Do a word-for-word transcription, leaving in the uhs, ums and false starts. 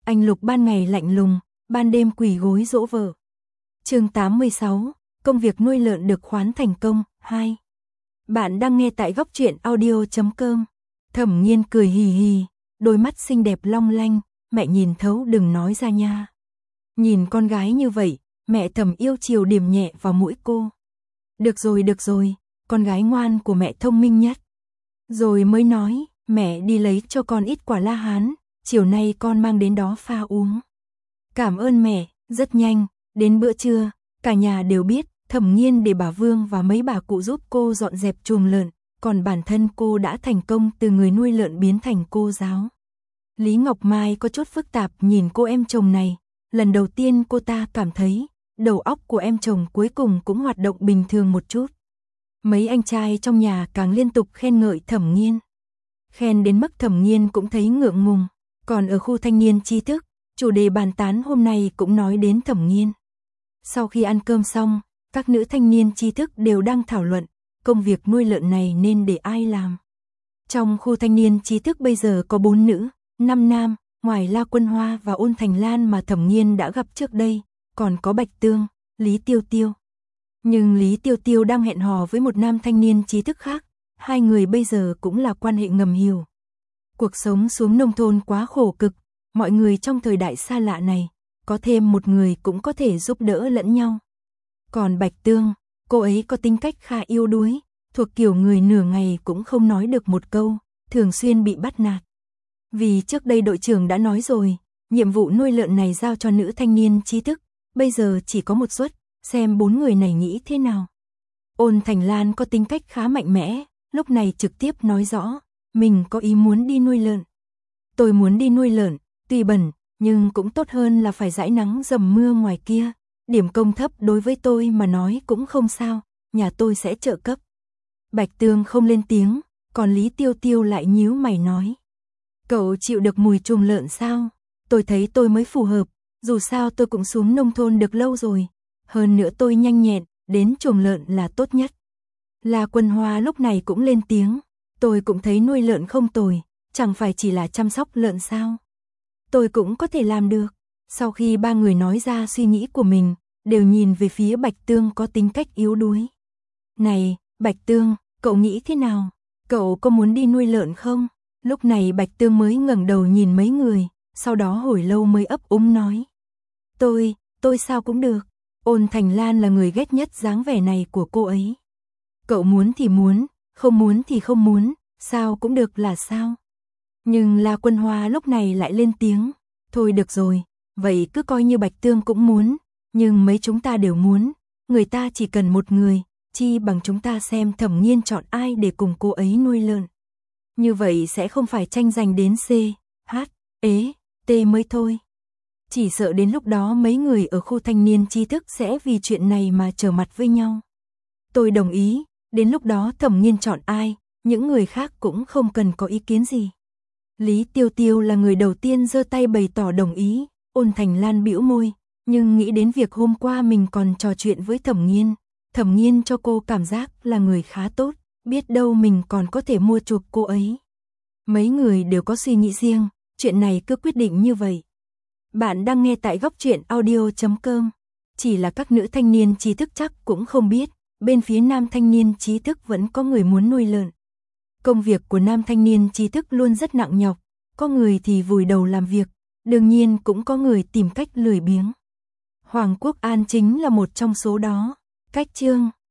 Anh Lục ban ngày lạnh lùng, ban đêm quỳ gối dỗ vợ. Chương tám mươi sáu, công việc nuôi lợn được khoán thành công, hai. Bạn đang nghe tại góc truyện audio chấm com. Thẩm Nghiên cười hì hì, đôi mắt xinh đẹp long lanh, mẹ nhìn thấu đừng nói ra nha. Nhìn con gái như vậy, mẹ Thẩm yêu chiều điểm nhẹ vào mũi cô. Được rồi được rồi, con gái ngoan của mẹ thông minh nhất. Rồi mới nói, mẹ đi lấy cho con ít quả la hán, chiều nay con mang đến đó pha uống. Cảm ơn mẹ, rất nhanh, đến bữa trưa, cả nhà đều biết, Thẩm Nghiên để bà Vương và mấy bà cụ giúp cô dọn dẹp chuồng lợn, còn bản thân cô đã thành công từ người nuôi lợn biến thành cô giáo. Lý Ngọc Mai có chút phức tạp nhìn cô em chồng này, lần đầu tiên cô ta cảm thấy, đầu óc của em chồng cuối cùng cũng hoạt động bình thường một chút. Mấy anh trai trong nhà càng liên tục khen ngợi Thẩm Nghiên. Khen đến mức Thẩm Nghiên cũng thấy ngượng ngùng, còn ở khu thanh niên tri thức, chủ đề bàn tán hôm nay cũng nói đến Thẩm Nghiên. Sau khi ăn cơm xong, các nữ thanh niên tri thức đều đang thảo luận, công việc nuôi lợn này nên để ai làm. Trong khu thanh niên tri thức bây giờ có bốn nữ, năm nam, ngoài La Quân Hoa và Ôn Thành Lan mà Thẩm Nghiên đã gặp trước đây, còn có Bạch Tương, Lý Tiêu Tiêu. Nhưng Lý Tiêu Tiêu đang hẹn hò với một nam thanh niên trí thức khác, hai người bây giờ cũng là quan hệ ngầm hiểu. Cuộc sống xuống nông thôn quá khổ cực, mọi người trong thời đại xa lạ này, có thêm một người cũng có thể giúp đỡ lẫn nhau. Còn Bạch Tương, cô ấy có tính cách khá yếu đuối, thuộc kiểu người nửa ngày cũng không nói được một câu, thường xuyên bị bắt nạt. Vì trước đây đội trưởng đã nói rồi, nhiệm vụ nuôi lợn này giao cho nữ thanh niên trí thức, bây giờ chỉ có một suất, xem bốn người này nghĩ thế nào. Ôn Thành Lan có tính cách khá mạnh mẽ, lúc này trực tiếp nói rõ, mình có ý muốn đi nuôi lợn. Tôi muốn đi nuôi lợn, tuy bẩn, nhưng cũng tốt hơn là phải dãi nắng dầm mưa ngoài kia. Điểm công thấp đối với tôi mà nói cũng không sao, nhà tôi sẽ trợ cấp. Bạch Tương không lên tiếng, còn Lý Tiêu Tiêu lại nhíu mày nói. Cậu chịu được mùi chuồng lợn sao? Tôi thấy tôi mới phù hợp, dù sao tôi cũng xuống nông thôn được lâu rồi. Hơn nữa tôi nhanh nhẹn, đến chuồng lợn là tốt nhất. La Quân Hoa lúc này cũng lên tiếng, tôi cũng thấy nuôi lợn không tồi, chẳng phải chỉ là chăm sóc lợn sao. Tôi cũng có thể làm được. Sau khi ba người nói ra suy nghĩ của mình, đều nhìn về phía Bạch Tương có tính cách yếu đuối. Này, Bạch Tương, cậu nghĩ thế nào? Cậu có muốn đi nuôi lợn không? Lúc này Bạch Tương mới ngẩng đầu nhìn mấy người, sau đó hồi lâu mới ấp úng nói. Tôi, tôi sao cũng được. Ôn Thành Lan là người ghét nhất dáng vẻ này của cô ấy. Cậu muốn thì muốn, không muốn thì không muốn, sao cũng được là sao. Nhưng La Quân Hoa lúc này lại lên tiếng. Thôi được rồi, vậy cứ coi như Bạch Tương cũng muốn, nhưng mấy chúng ta đều muốn, người ta chỉ cần một người, chi bằng chúng ta xem Thẩm Nghiên chọn ai để cùng cô ấy nuôi lợn. Như vậy sẽ không phải tranh giành đến C, H, ế, T mới thôi. Chỉ sợ đến lúc đó mấy người ở khu thanh niên tri thức sẽ vì chuyện này mà trở mặt với nhau. Tôi đồng ý, đến lúc đó Thẩm Nghiên chọn ai, những người khác cũng không cần có ý kiến gì. Lý Tiêu Tiêu là người đầu tiên giơ tay bày tỏ đồng ý, Ôn Thành Lan bĩu môi, nhưng nghĩ đến việc hôm qua mình còn trò chuyện với Thẩm Nghiên, Thẩm Nghiên cho cô cảm giác là người khá tốt, biết đâu mình còn có thể mua chuộc cô ấy. Mấy người đều có suy nghĩ riêng, chuyện này cứ quyết định như vậy. Bạn đang nghe tại góc truyện audio chấm com. Chỉ là các nữ thanh niên trí thức chắc cũng không biết, bên phía nam thanh niên trí thức vẫn có người muốn nuôi lợn. Công việc của nam thanh niên trí thức luôn rất nặng nhọc, có người thì vùi đầu làm việc, đương nhiên cũng có người tìm cách lười biếng. Hoàng Quốc An chính là một trong số đó. Cách chương